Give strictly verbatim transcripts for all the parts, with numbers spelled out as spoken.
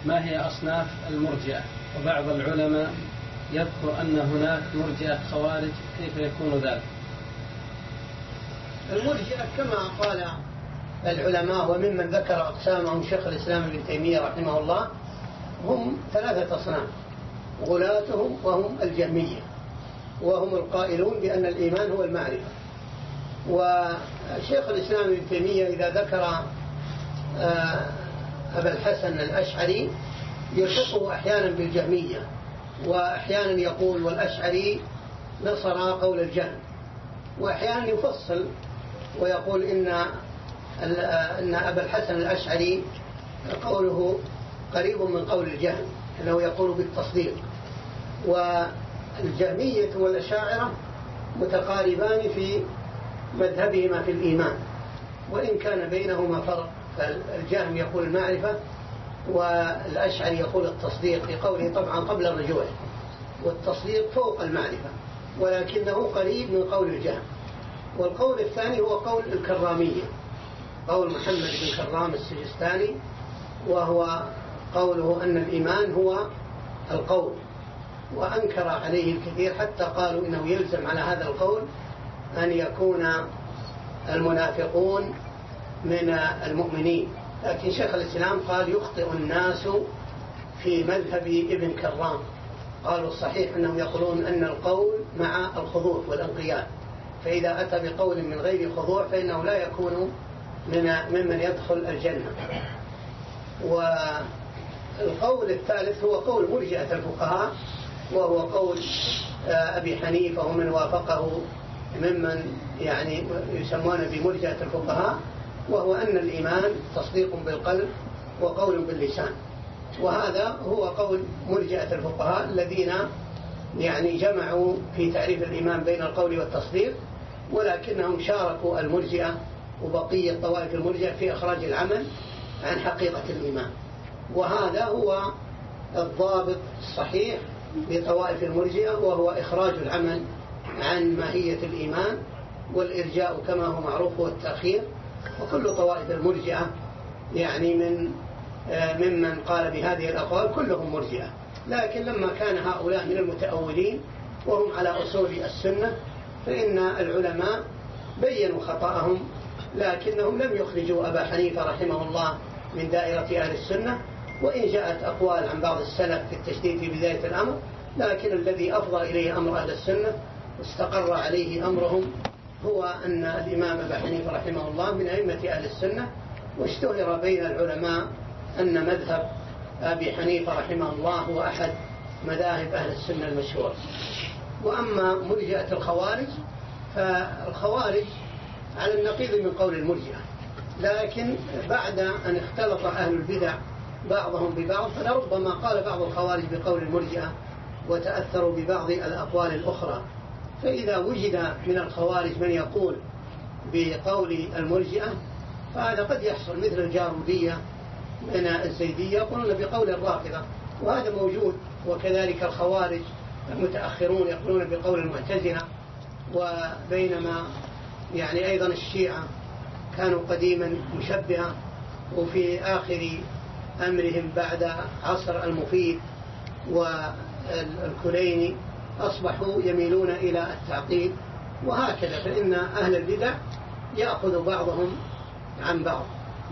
ما هي أصناف المرجئة؟ وبعض العلماء يذكر أن هناك مرجئة خوارج، كيف يكون ذلك؟ المرجئة كما قال العلماء وممن ذكر أقسامهم شيخ الإسلام ابن تيمية رحمه الله هم ثلاثة أصناف، غلاتهم وهم الجهمية، وهم القائلون بأن الإيمان هو المعرفة. وشيخ الإسلام ابن تيمية إذا ذكر أبا الحسن الأشعري يلحقه أحيانا بالجهمية، وأحيانا يقول والأشعري نصر قول الجهم، وأحيانا يفصل ويقول إن أن أبا الحسن الأشعري قوله قريب من قول الجهم، أنه يقول بالتصديق. والجهمية والأشاعرة متقاربان في مذهبهما في الإيمان، وإن كان بينهما فرق، فالجهم يقول المعرفة والأشعري يقول التصديق في قوله طبعا قبل الرجوع، والتصديق فوق المعرفة، ولكنه قريب من قول الجهم. والقول الثاني هو قول الكرامية، قول محمد بن كرام السجستاني، وهو قوله أن الإيمان هو القول، وأنكر عليه الكثير حتى قالوا إنه يلزم على هذا القول أن يكون المنافقون من المؤمنين. لكن شيخ الإسلام قال يخطئ الناس في مذهب ابن كرام، قالوا الصحيح أنهم يقولون أن القول مع الخضوع والانقياد، فإذا أتى بقول من غير خضوع فإنه لا يكون من ممن يدخل الجنة. والقول الثالث هو قول مرجئة الفقهاء، وهو قول أبي حنيفة ومن وافقه ممن يعني يسمون بمرجئة الفقهاء، وهو أن الإيمان تصديق بالقلب وقول باللسان. وهذا هو قول مرجئة الفقهاء الذين يعني جمعوا في تعريف الإيمان بين القول والتصديق، ولكنهم شاركوا المرجئة وبقية طوائف المرجئة في إخراج العمل عن حقيقة الإيمان. وهذا هو الضابط الصحيح لطوائف المرجئة، وهو إخراج العمل عن ماهية الإيمان، والإرجاء كما هو معروف هو التأخير. وكل طوائف المرجئة يعني من ممن قال بهذه الأقوال كلهم مرجئة، لكن لما كان هؤلاء من المتأولين وهم على أصول السنة فإن العلماء بيّنوا خطأهم، لكنهم لم يخرجوا أبا حنيفة رحمه الله من دائرة أهل السنة، وإن جاءت أقوال عن بعض السلف في التشديد في بداية الأمر، لكن الذي أفضى إليه أمر أهل السنة واستقر عليه أمرهم هو أن الإمام أبا حنيفة رحمه الله من أئمة أهل السنة، واشتهر بين العلماء أن مذهب أبي حنيفة رحمه الله هو أحد مذاهب أهل السنة المشهور. وأما مرجئة الخوارج فالخوارج على النقيض من قول المرجئة، لكن بعد أن اختلط أهل البدع بعضهم ببعض فلربما قال بعض الخوارج بقول المرجئة وتأثروا ببعض الأقوال الأخرى. فإذا وجد من الخوارج من يقول بقول المرجئة فهذا قد يحصل، مثل الجارودية من الزيدية يقولون بقول الرافضة، وهذا موجود. وكذلك الخوارج المتأخرون يقولون بقول المعتزلة، وبينما يعني أيضا الشيعة كانوا قديما مشبهة، وفي آخر أمرهم بعد عصر المفيد والكليني أصبحوا يميلون إلى التعقيد، وهكذا. فإن أهل البدع يأخذ بعضهم عن بعض.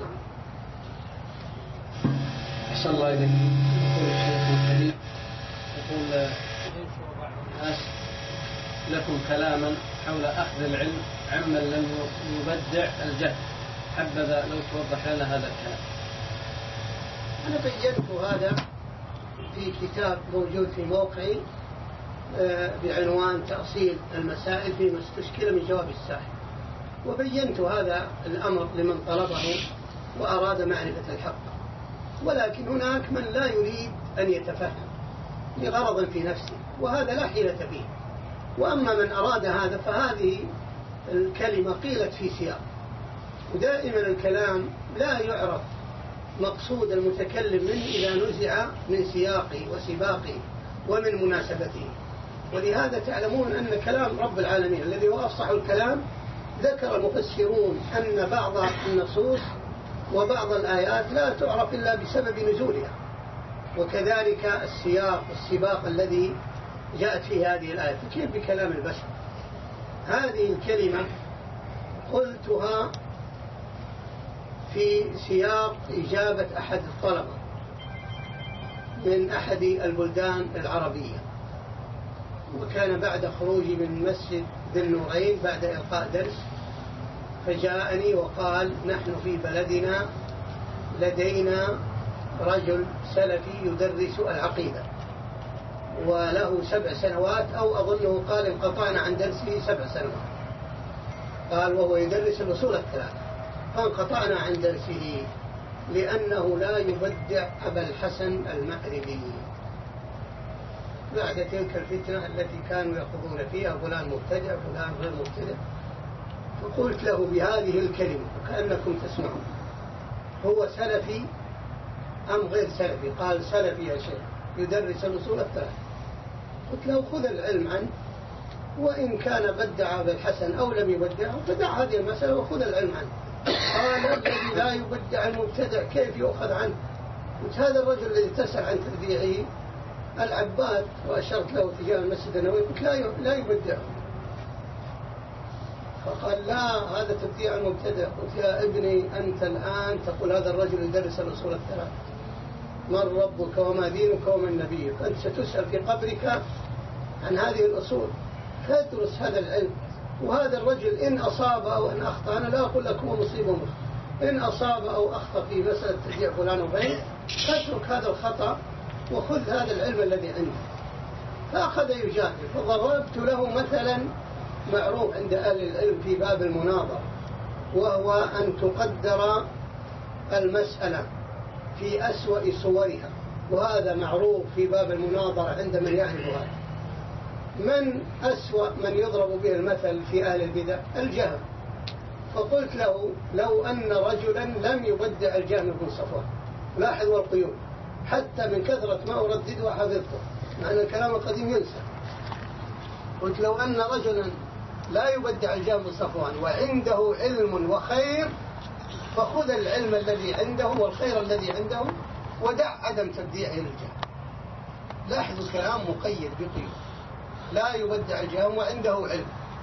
أحسن الله إليك. يقول الشيخ الكريم يقول ينشر بعض الناس لكم كلاما حول أخذ العلم عمن لم يبدع الجهل، حبذا لو توضح لنا هذا الكلام. أنا بينت هذا في كتاب موجود في موقعي بعنوان تأصيل المسائل فيما استشكل من جواب السائل، وبينت هذا الأمر لمن طلبه وأراد معرفة الحق. ولكن هناك من لا يريد أن يتفهم لغرض في نفسه، وهذا لا حيلة فيه. وأما من أراد هذا فهذه الكلمة قيلت في سياق، ودائما الكلام لا يعرف مقصود المتكلم منه إذا نزع من سياقه وسباقه ومن مناسبته. ولهذا تعلمون أن كلام رب العالمين الذي هو أفصح الكلام ذكر المفسرون أن بعض النصوص وبعض الآيات لا تعرف إلا بسبب نزولها، وكذلك السياق السباق الذي جاءت فيه هذه الآية. كيف بكلام البشر؟ هذه الكلمة قلتها في سياق إجابة أحد الطلبة من أحد البلدان العربية، وكان بعد خروجي من مسجد ذي النورين بعد إلقاء درس، فجاءني وقال: نحن في بلدنا لدينا رجل سلفي يدرس العقيدة وله سبع سنوات، أو أظنه قال انقطعنا عن درسه سبع سنوات، قال وهو يدرس الأصول الثلاثة، فانقطعنا عن درسه لأنه لا يبدع أبا الحسن المأربي بعد تلك الفتنة التي كانوا يأخذون فيها فلان مبتدع فلان غير مبتدع. فقلت له بهذه الكلمة وكأنكم تسمعون: هو سلفي أم غير سلفي؟ قال: سلفي يا شيخ، يدرس الأصول الثلاثة. قلت له: خذ العلم عنه، وإن كان بدع بالحسن أو لم يبدع فدع هذه المسألة وخذ العلم عنه. قال: الذي لا يبدع المبتدع كيف يؤخذ عنه؟ قلت: هذا الرجل الذي تسأل عن تبديعه العباد، وأشرت له تجاه المسجد النبوي، قلت: لا لا يبدع. فقال: لا، هذا تبديع المبتدع. قلت: يا ابني، أنت الآن تقول هذا الرجل يدرس الأصول الثلاثة، من ربك وما دينك ومن نبيك؟ أنت ستسأل في قبرك عن هذه الأصول، فادرس هذا العلم. وهذا الرجل إن أصاب أو إن أخطأ، أنا لا أقول لك هو مصيب ومخطئ، إن أصاب أو أخطأ في مسألة تبديع فلان وغيره فاترك هذا الخطأ وخذ هذا العلم الذي عنده. فأخذ يجادل، فضربت له مثلا معروف عند أهل العلم في باب المناظرة، وهو أن تقدر المسألة في أسوأ صورها، وهذا معروف في باب المناظرة عند من يعرف هذا. من أسوأ من يضرب به المثل في أهل البدع؟ الجهم. فقلت له: لو أن رجلا لم يبدع الجهم بن صفوان، لاحظوا القيود، حتى من كثرة ما أردد وحفظته، مع أن الكلام القديم ينسى. قلت: لو أن رجلا لا يبدع الجهم بن صفوان وعنده علم وخير، فخذ العلم الذي عنده والخير الذي عنده ودع عدم تبديعه للجهم. لاحظوا الكلام مقيد بقيود، لا يبدع الجهم وعنده علم.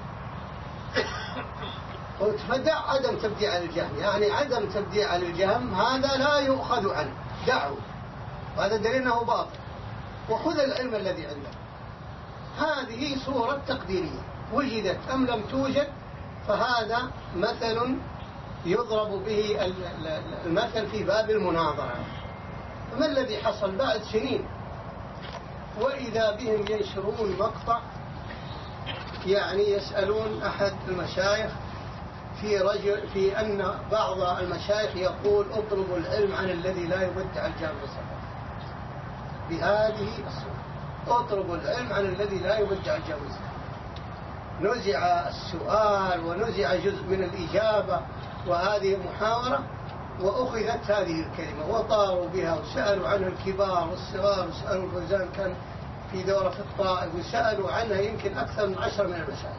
قلت: فدع عدم تبديع الجهم، يعني عدم تبديع الجهم هذا لا يؤخذ عنه، دعه، وهذا دليل أنه باطل، وخذ العلم الذي عنده. هذه صورة تقديرية، وجدت أم لم توجد فهذا مثل يضرب به المثل في باب المناظرة. فما الذي حصل بعد سنين؟ وإذا بهم ينشرون مقطع، يعني يسألون أحد المشايخ في رجل في أن بعض المشايخ يقول: اطلبوا العلم عن الذي لا يبدع الجهم بالصفات، بهذه الصورة: اطلبوا العلم عن الذي لا يبدع الجهم بالصفات. نزع السؤال ونزع جزء من الإجابة، وهذه محاورة، وأخذت هذه الكلمة وطاروا بها وسألوا عنها الكبار والصغار، وسألوا الفوزان كان في دورة في الطائف وسألوا عنها يمكن أكثر من عشر من المشايخ،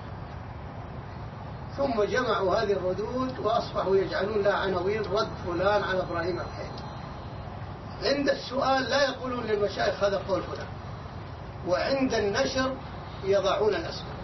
ثم جمعوا هذه الردود وأصبحوا يجعلون لها عناوين: رد فلان على إبراهيم الحيلي. عند السؤال لا يقولون للمشايخ هذا قول فلان، وعند النشر يضعون الأسماء.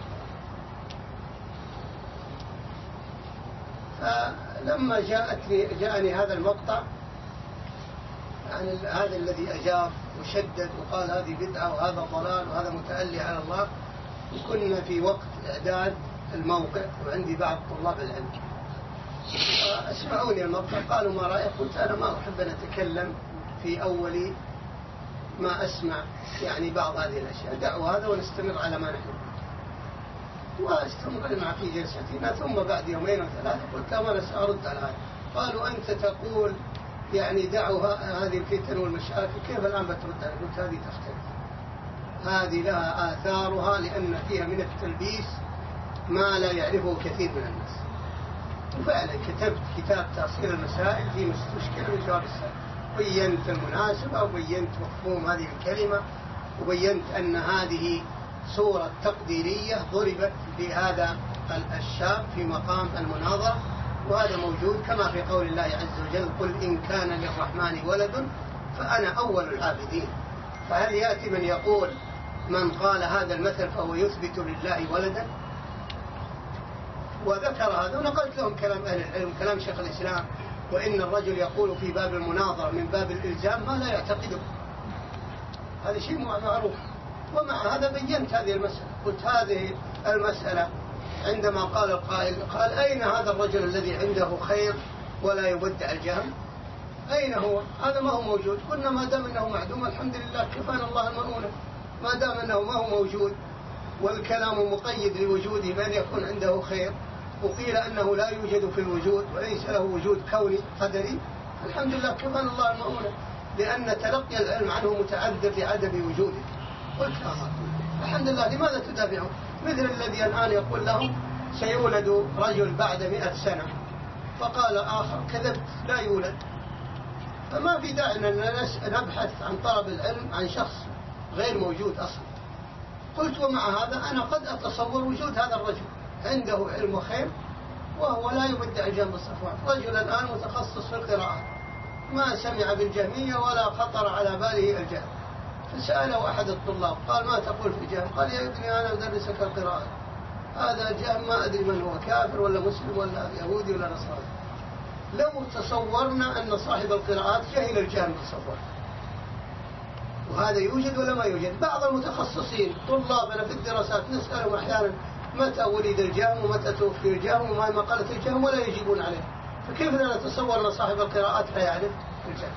فلما جاءتني جاءني هذا المقطع، يعني هذا الذي أجاب وشدد وقال هذه بدعة وهذا ضلال وهذا متألي على الله، وكنا في وقت إعداد الموقع وعندي بعض طلاب العلم، اسمعوني المقطع، قالوا: ما رأيك؟ قلت: أنا ما أحب أن أتكلم في أول ما أسمع يعني بعض هذه الأشياء، دعوا هذا ونستمر على ما نحن، واستمرنا في جلستنا. ثم بعد يومين وثلاثة قلت: أنا سأرد على هذا. قالوا: أنت تقول يعني دعوا هذه الفتن والمشاكل، كيف الآن بترد عليها؟ قلت: هذه تختلف، هذه لها آثارها، لأن فيها من التلبيس ما لا يعرفه كثير من الناس. وفعلا كتبت كتاب تأصيل المسائل في مستشكل من جواب السائل، بينت المناسبة وبينت مفهوم هذه الكلمة، وبينت أن هذه صورة تقديرية ضربت بهذا الشاب في مقام المناظرة، وهذا موجود كما في قول الله عز وجل: قل إن كان للرحمن ولد فأنا أول العابدين. فهل يأتي من يقول من قال هذا المثل فهو يثبت لله ولدا؟ وذكر هذا ونقلت لهم كلام أهل العلم، كلام شيخ الإسلام، وإن الرجل يقول في باب المناظرة من باب الإلزام ما لا يعتقده، هذا شيء معروف. ومع هذا بينت هذه المسألة، قلت هذه المسألة عندما قال القائل قال أين هذا الرجل الذي عنده خير ولا يبدع الجهم؟ أين هو؟ هذا ما هو موجود. قلنا ما دام أنه معدوم الحمد لله كفانا الله المؤونة، ما دام أنه ما هو موجود والكلام مقيد لوجوده بأن يكون عنده خير، وقيل أنه لا يوجد في الوجود وليس له وجود كوني قدري، الحمد لله كفانا الله المؤونة، لأن تلقي العلم عنه متعذر لعدم وجوده. قلت الحمد لله. لماذا تدافعون؟ مثل الذي الآن يقول لهم سيولد رجل بعد مئة سنة، فقال آخر كذبت لا يولد. فما في داعي أن نبحث عن طلب العلم عن شخص غير موجود أصلا. قلت ومع هذا أنا قد أتصور وجود هذا الرجل عنده علم وخير وهو لا يبدع الجهم الصفوان، رجل الآن متخصص في القراءات ما سمع بالجهمية ولا خطر على باله الجهم، فسأله أحد الطلاب قال ما تقول في الجهم؟ قال يا ابني أنا أدرسك القراءة، هذا الجهم ما أدري من هو، كافر ولا مسلم ولا يهودي ولا نصراني. لو تصورنا أن صاحب القراءات جهل الجهم تصور، وهذا يوجد ولا ما يوجد. بعض المتخصصين طلابنا في الدراسات نسألهم أحيانا متى ولد الجهم ومتى توفي الجهم وما مقالة الجهم ولا يجيبون عليه، فكيف لا نتصور أن صاحب القراءات لا يعرف الجهم؟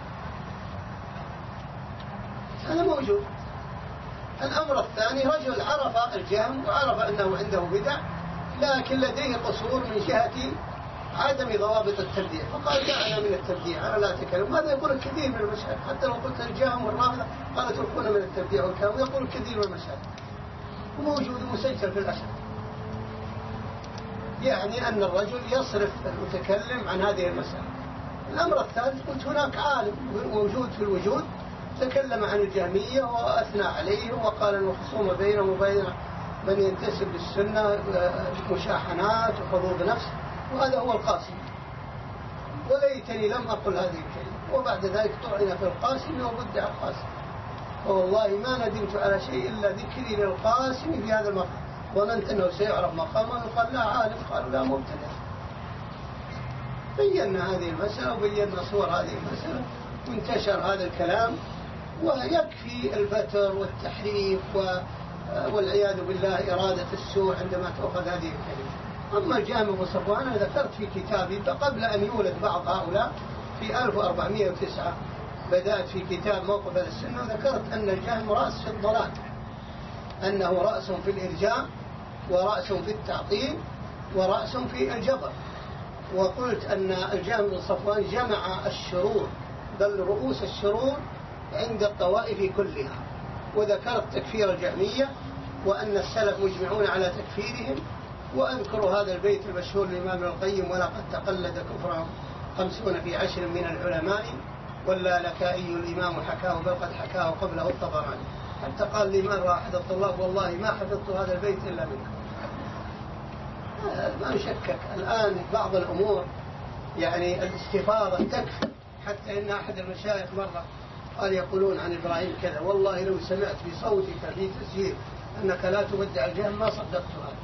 هذا موجود. الأمر الثاني رجل عرف الجهم وعرف أنه عنده بدع لكن لديه قصور من جهة عدم ضوابط التبديع، فقال دعنا من التبديع أنا لا أتكلم. هذا يقول الكثير من المشايخ، حتى لو قلت الجهم والرافضة قال اتركونا من التبديع والكلام، يقول الكثير من المشايخ وموجود مسجل في الأشهر. يعني أن الرجل يصرف المتكلم عن هذه المسألة. الأمر الثالث قلت هناك عالم موجود في الوجود تكلم عن الجهمية وأثنى عليهم وقال أن الخصومة بينهم وبين من ينتسب للسنة مشاحنات وحظوظ نفس، وهذا هو القاسم. وليتني لم أقل هذه الكلمة، وبعد ذلك طعن في القاسم وبدع القاسم، والله ما ندمت على شيء إلا ذكري للقاسم في هذا المقام. ظننت أنه سيعرف مقامه وقال لا عالم، قالوا لا مبتدع. بينا هذه المسألة وبينا صور هذه المسألة وانتشر هذا الكلام، ويكفي الفتر والتحريف والعياذ بالله إرادة السوء عندما تأخذ هذه الكلمة. أما الجهم أبو صفوان أنا ذكرت في كتابي قبل أن يولد بعض هؤلاء في ألف وأربعمائة وتسعة بدأت في كتاب موقف أهل السنة وذكرت أن الجهم رأس في الضلال، أنه رأس في الإرجاء ورأس في التعطيل ورأس في الجبر. وقلت أن الجهم بن صفوان جمع الشرور بل رؤوس الشرور عند الطوائف كلها، وذكرت تكفير الجهمية وأن السلف مجمعون على تكفيرهم. وأذكر هذا البيت المشهور للإمام ابن القيم ولقد تقلد كفرهم خمسون في عشر من العلماء ولا لكائي الإمام حكاه بل قد حكاه قبله الطبراني. حتى قال لي مرة أحد الطلاب والله ما حفظت هذا البيت إلا منك. ما نشكك الآن بعض الأمور يعني الاستفاضة تكفي، حتى إن أحد المشايخ مرة قال يقولون عن إبراهيم كذا، والله لو سمعت بصوتك في تسجيل أنك لا تبدع الجهم ما صدقت هذا.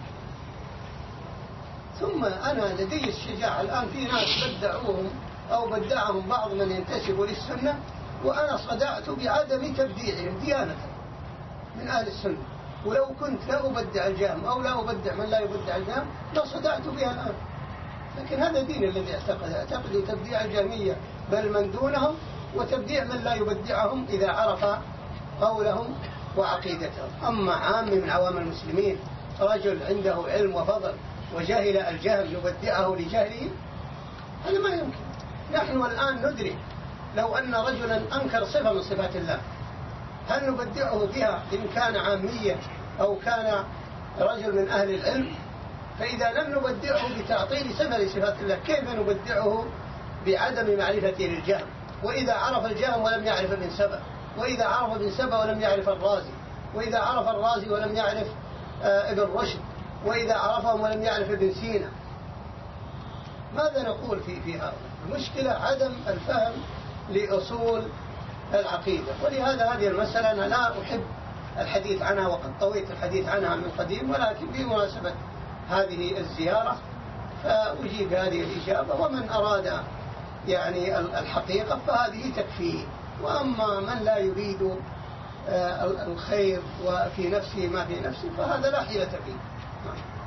ثم أنا لدي الشجاعة الآن في ناس بدعوهم أو بدعهم بعض من ينتسب للسنة وأنا صدعت بعدم تبديعهم ديانة من أهل السنة، ولو كنت لا أبدع الجهم أو لا أبدع من لا يبدع الجهم لا صدعت بها الآن. لكن هذا دين الذي اعتقد اعتقد تبديع الجهمية بل من دونهم، وتبديع من لا يبدعهم إذا عرف قولهم وعقيدتهم. أما عام من عوام المسلمين رجل عنده علم وفضل وجاهل الجهم يبدعه لجهله، هذا ما يمكن. نحن الآن ندري لو أن رجلا أنكر صفة من صفات الله هل نبدعه بها إن كان عاميا أو كان رجل من أهل العلم؟ فإذا لم نبدعه بتعطيل صفة لصفات الله كيف نبدعه بعدم معرفته للجهم؟ وإذا عرف الجهم ولم يعرف ابن سبأ، وإذا عرف ابن سبأ ولم يعرف الرازي، وإذا عرف الرازي ولم يعرف آه ابن رشد، وإذا عرفهم ولم يعرف ابن سينا، ماذا نقول في في هذا؟ المشكلة عدم الفهم لأصول العقيدة. ولهذا هذه المسألة أنا لا أحب الحديث عنها وقد طويت الحديث عنها من قديم، ولكن بمناسبة هذه الزيارة فأجيب هذه الإجابة. ومن أراد يعني الحقيقة فهذه تكفيه، وأما من لا يريد الخير وفي نفسه ما في نفسه فهذا لا حيلة فيه.